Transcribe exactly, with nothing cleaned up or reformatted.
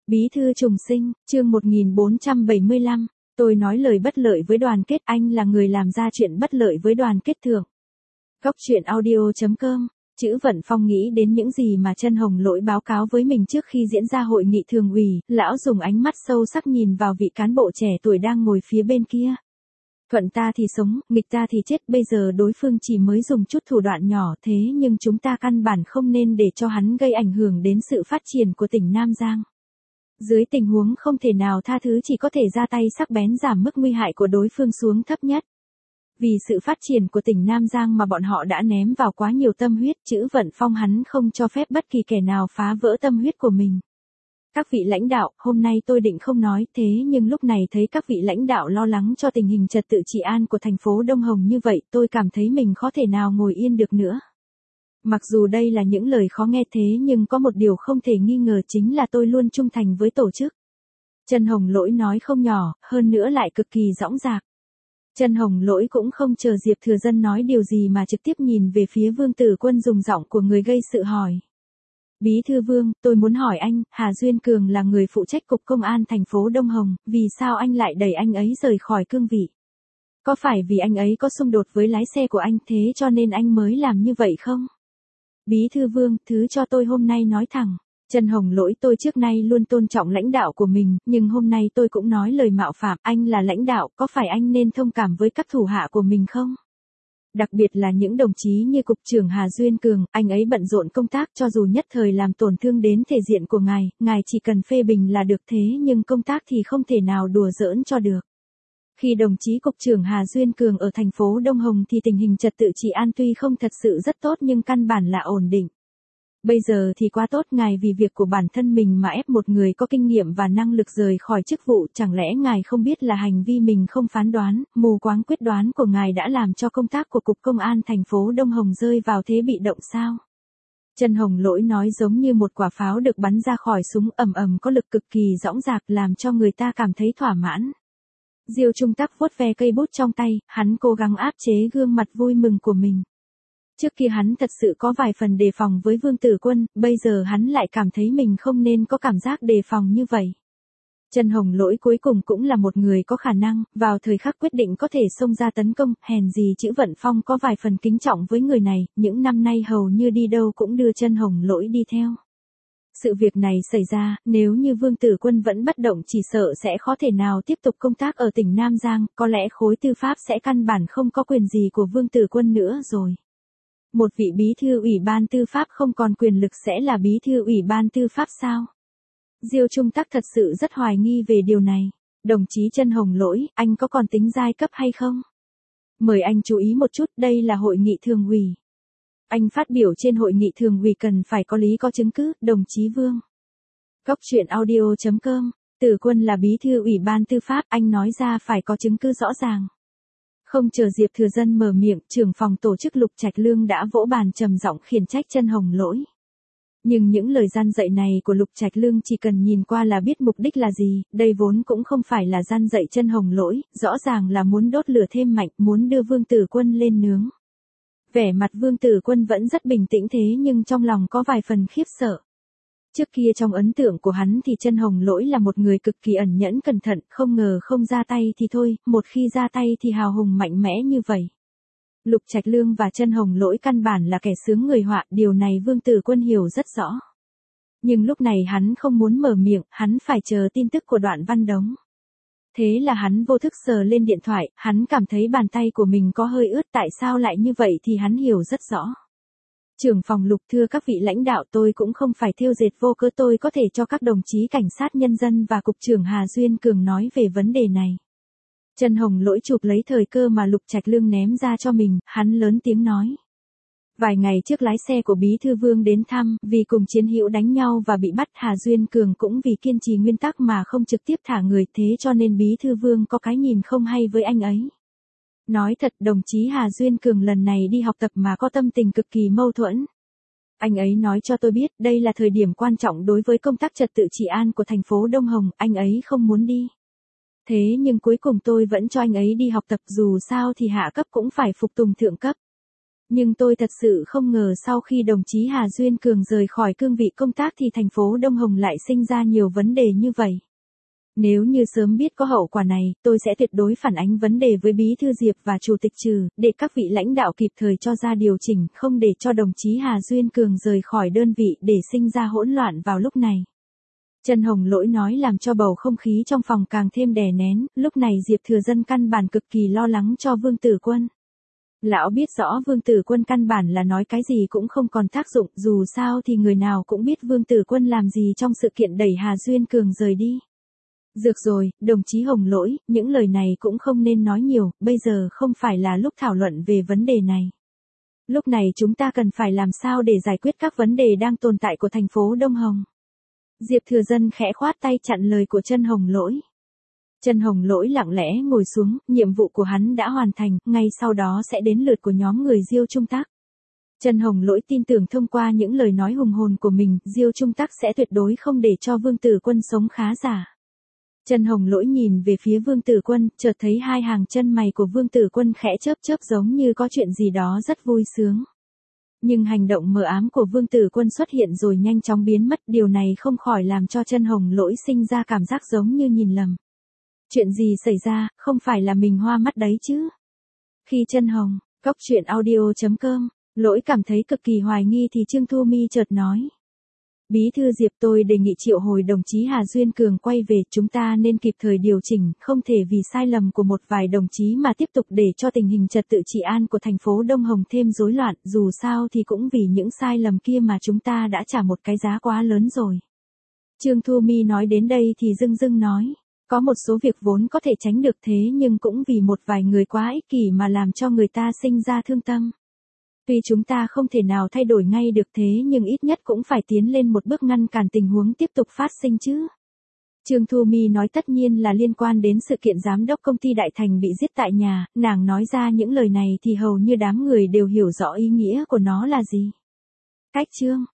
Bí thư trùng sinh, chương một nghìn bốn trăm bảy mươi lăm, tôi nói lời bất lợi với đoàn kết, anh là người làm ra chuyện bất lợi với đoàn kết thường. Góc truyện audio chấm com, chữ Vận Phong nghĩ đến những gì mà Chân Hồng Lỗi báo cáo với mình trước khi diễn ra hội nghị thường ủy, lão dùng ánh mắt sâu sắc nhìn vào vị cán bộ trẻ tuổi đang ngồi phía bên kia. Thuận ta thì sống, nghịch ta thì chết, bây giờ đối phương chỉ mới dùng chút thủ đoạn nhỏ thế nhưng chúng ta căn bản không nên để cho hắn gây ảnh hưởng đến sự phát triển của tỉnh Nam Giang. Dưới tình huống không thể nào tha thứ chỉ có thể ra tay sắc bén giảm mức nguy hại của đối phương xuống thấp nhất. Vì sự phát triển của tỉnh Nam Giang mà bọn họ đã ném vào quá nhiều tâm huyết, chữ Vận Phong hắn không cho phép bất kỳ kẻ nào phá vỡ tâm huyết của mình. Các vị lãnh đạo, hôm nay tôi định không nói thế nhưng lúc này thấy các vị lãnh đạo lo lắng cho tình hình trật tự trị an của thành phố Đông Hồng như vậy, tôi cảm thấy mình khó thể nào ngồi yên được nữa. Mặc dù đây là những lời khó nghe thế nhưng có một điều không thể nghi ngờ chính là tôi luôn trung thành với tổ chức. Chân Hồng Lỗi nói không nhỏ, hơn nữa lại cực kỳ dõng dạc. Chân Hồng Lỗi cũng không chờ Diệp Thừa Dân nói điều gì mà trực tiếp nhìn về phía Vương Tử Quân dùng giọng của người gây sự hỏi. Bí thư Vương, tôi muốn hỏi anh, Hà Duyên Cường là người phụ trách cục công an thành phố Đông Hồng, vì sao anh lại đẩy anh ấy rời khỏi cương vị? Có phải vì anh ấy có xung đột với lái xe của anh thế cho nên anh mới làm như vậy không? Bí thư Vương, thứ cho tôi hôm nay nói thẳng. Chân Hồng Lỗi, tôi trước nay luôn tôn trọng lãnh đạo của mình, nhưng hôm nay tôi cũng nói lời mạo phạm, anh là lãnh đạo, có phải anh nên thông cảm với các thủ hạ của mình không? Đặc biệt là những đồng chí như Cục trưởng Hà Duyên Cường, anh ấy bận rộn công tác cho dù nhất thời làm tổn thương đến thể diện của ngài, ngài chỉ cần phê bình là được thế nhưng công tác thì không thể nào đùa giỡn cho được. Khi đồng chí Cục trưởng Hà Duyên Cường ở thành phố Đông Hồng thì tình hình trật tự trị an tuy không thật sự rất tốt nhưng căn bản là ổn định. Bây giờ thì quá tốt, ngài vì việc của bản thân mình mà ép một người có kinh nghiệm và năng lực rời khỏi chức vụ, chẳng lẽ ngài không biết là hành vi mình không phán đoán, mù quáng quyết đoán của ngài đã làm cho công tác của Cục Công an thành phố Đông Hồng rơi vào thế bị động sao? Chân Hồng Lỗi nói giống như một quả pháo được bắn ra khỏi súng, ầm ầm có lực cực kỳ dõng dạc làm cho người ta cảm thấy thỏa mãn. Diêu Trung Tắc vuốt ve cây bút trong tay, hắn cố gắng áp chế gương mặt vui mừng của mình. Trước kia hắn thật sự có vài phần đề phòng với Vương Tử Quân, bây giờ hắn lại cảm thấy mình không nên có cảm giác đề phòng như vậy. Chân Hồng Lỗi cuối cùng cũng là một người có khả năng, vào thời khắc quyết định có thể xông ra tấn công, hèn gì chữ Vận Phong có vài phần kính trọng với người này, những năm nay hầu như đi đâu cũng đưa Chân Hồng Lỗi đi theo. Sự việc này xảy ra, nếu như Vương Tử Quân vẫn bất động chỉ sợ sẽ khó thể nào tiếp tục công tác ở tỉnh Nam Giang, có lẽ khối tư pháp sẽ căn bản không có quyền gì của Vương Tử Quân nữa rồi. Một vị bí thư ủy ban tư pháp không còn quyền lực sẽ là bí thư ủy ban tư pháp sao? Diêu Trung Tắc thật sự rất hoài nghi về điều này. Đồng chí Chân Hồng Lỗi, anh có còn tính giai cấp hay không? Mời anh chú ý một chút, đây là hội nghị thường ủy. Anh phát biểu trên hội nghị thường ủy cần phải có lý có chứng cứ, đồng chí Vương. Góc truyện audio chấm com, Tử Quân là bí thư ủy ban tư pháp, anh nói ra phải có chứng cứ rõ ràng. Không chờ Diệp Thừa Dân mở miệng, trưởng phòng tổ chức Lục Trạch Lương đã vỗ bàn trầm giọng khiển trách Chân Hồng Lỗi. Nhưng những lời gian dạy này của Lục Trạch Lương chỉ cần nhìn qua là biết mục đích là gì, đây vốn cũng không phải là gian dạy Chân Hồng Lỗi, rõ ràng là muốn đốt lửa thêm mạnh, muốn đưa Vương Tử Quân lên nướng. Vẻ mặt Vương Tử Quân vẫn rất bình tĩnh thế nhưng trong lòng có vài phần khiếp sợ. Trước kia trong ấn tượng của hắn thì Chân Hồng Lỗi là một người cực kỳ ẩn nhẫn cẩn thận, không ngờ không ra tay thì thôi, một khi ra tay thì hào hùng mạnh mẽ như vậy. Lục Trạch Lương và Chân Hồng Lỗi căn bản là kẻ sướng người họa, điều này Vương Tử Quân hiểu rất rõ. Nhưng lúc này hắn không muốn mở miệng, hắn phải chờ tin tức của Đoạn Văn Đống. Thế là hắn vô thức sờ lên điện thoại, hắn cảm thấy bàn tay của mình có hơi ướt, tại sao lại như vậy thì hắn hiểu rất rõ. Trưởng phòng Lục, thưa các vị lãnh đạo, tôi cũng không phải thêu dệt vô cớ, tôi có thể cho các đồng chí cảnh sát nhân dân và Cục trưởng Hà Duyên Cường nói về vấn đề này. Chân Hồng Lỗi chụp lấy thời cơ mà Lục Trạch Lương ném ra cho mình, hắn lớn tiếng nói. Vài ngày trước lái xe của Bí thư Vương đến thăm, vì cùng chiến hữu đánh nhau và bị bắt, Hà Duyên Cường cũng vì kiên trì nguyên tắc mà không trực tiếp thả người, thế cho nên Bí thư Vương có cái nhìn không hay với anh ấy. Nói thật, đồng chí Hà Duyên Cường lần này đi học tập mà có tâm tình cực kỳ mâu thuẫn. Anh ấy nói cho tôi biết, đây là thời điểm quan trọng đối với công tác trật tự trị an của thành phố Đông Hồng, anh ấy không muốn đi. Thế nhưng cuối cùng tôi vẫn cho anh ấy đi học tập, dù sao thì hạ cấp cũng phải phục tùng thượng cấp. Nhưng tôi thật sự không ngờ sau khi đồng chí Hà Duyên Cường rời khỏi cương vị công tác thì thành phố Đông Hồng lại sinh ra nhiều vấn đề như vậy. Nếu như sớm biết có hậu quả này, tôi sẽ tuyệt đối phản ánh vấn đề với Bí thư Diệp và Chủ tịch Trừ, để các vị lãnh đạo kịp thời cho ra điều chỉnh, không để cho đồng chí Hà Duyên Cường rời khỏi đơn vị để sinh ra hỗn loạn vào lúc này. Trần Hồng Lỗi nói làm cho bầu không khí trong phòng càng thêm đè nén, lúc này Diệp Thừa Dân căn bản cực kỳ lo lắng cho Vương Tử Quân. Lão biết rõ Vương Tử Quân căn bản là nói cái gì cũng không còn tác dụng, dù sao thì người nào cũng biết Vương Tử Quân làm gì trong sự kiện đẩy Hà Duyên Cường rời đi. Dược rồi, đồng chí Hồng Lỗi, những lời này cũng không nên nói nhiều, bây giờ không phải là lúc thảo luận về vấn đề này. Lúc này chúng ta cần phải làm sao để giải quyết các vấn đề đang tồn tại của thành phố Đông Hồng. Diệp Thừa Dân khẽ khoát tay chặn lời của Trần Hồng Lỗi. Trần Hồng Lỗi lặng lẽ ngồi xuống, nhiệm vụ của hắn đã hoàn thành, ngay sau đó sẽ đến lượt của nhóm người Diêu Trung Tác. Trần Hồng Lỗi tin tưởng thông qua những lời nói hùng hồn của mình, Diêu Trung Tác sẽ tuyệt đối không để cho Vương Tử Quân sống khá giả. Trần Hồng Lỗi nhìn về phía Vương Tử Quân, chợt thấy hai hàng chân mày của Vương Tử Quân khẽ chớp chớp giống như có chuyện gì đó rất vui sướng. Nhưng hành động mờ ám của Vương Tử Quân xuất hiện rồi nhanh chóng biến mất, điều này không khỏi làm cho Trần Hồng Lỗi sinh ra cảm giác giống như nhìn lầm. Chuyện gì xảy ra, không phải là mình hoa mắt đấy chứ? Khi Trần Hồng, Cóc Truyện Audio chấm com, Lỗi cảm thấy cực kỳ hoài nghi thì Trương Thu Mi chợt nói. Bí thư Diệp, tôi đề nghị triệu hồi đồng chí Hà Duyên Cường quay về, chúng ta nên kịp thời điều chỉnh, không thể vì sai lầm của một vài đồng chí mà tiếp tục để cho tình hình trật tự trị an của thành phố Đông Hồng thêm rối loạn, dù sao thì cũng vì những sai lầm kia mà chúng ta đã trả một cái giá quá lớn rồi. Trương Thu Mi nói đến đây thì dưng dưng nói, có một số việc vốn có thể tránh được thế nhưng cũng vì một vài người quá ích kỷ mà làm cho người ta sinh ra thương tâm. Tuy chúng ta không thể nào thay đổi ngay được thế nhưng ít nhất cũng phải tiến lên một bước ngăn cản tình huống tiếp tục phát sinh chứ. Trương Thu Mi nói tất nhiên là liên quan đến sự kiện giám đốc công ty Đại Thành bị giết tại nhà, nàng nói ra những lời này thì hầu như đám người đều hiểu rõ ý nghĩa của nó là gì. Cách chương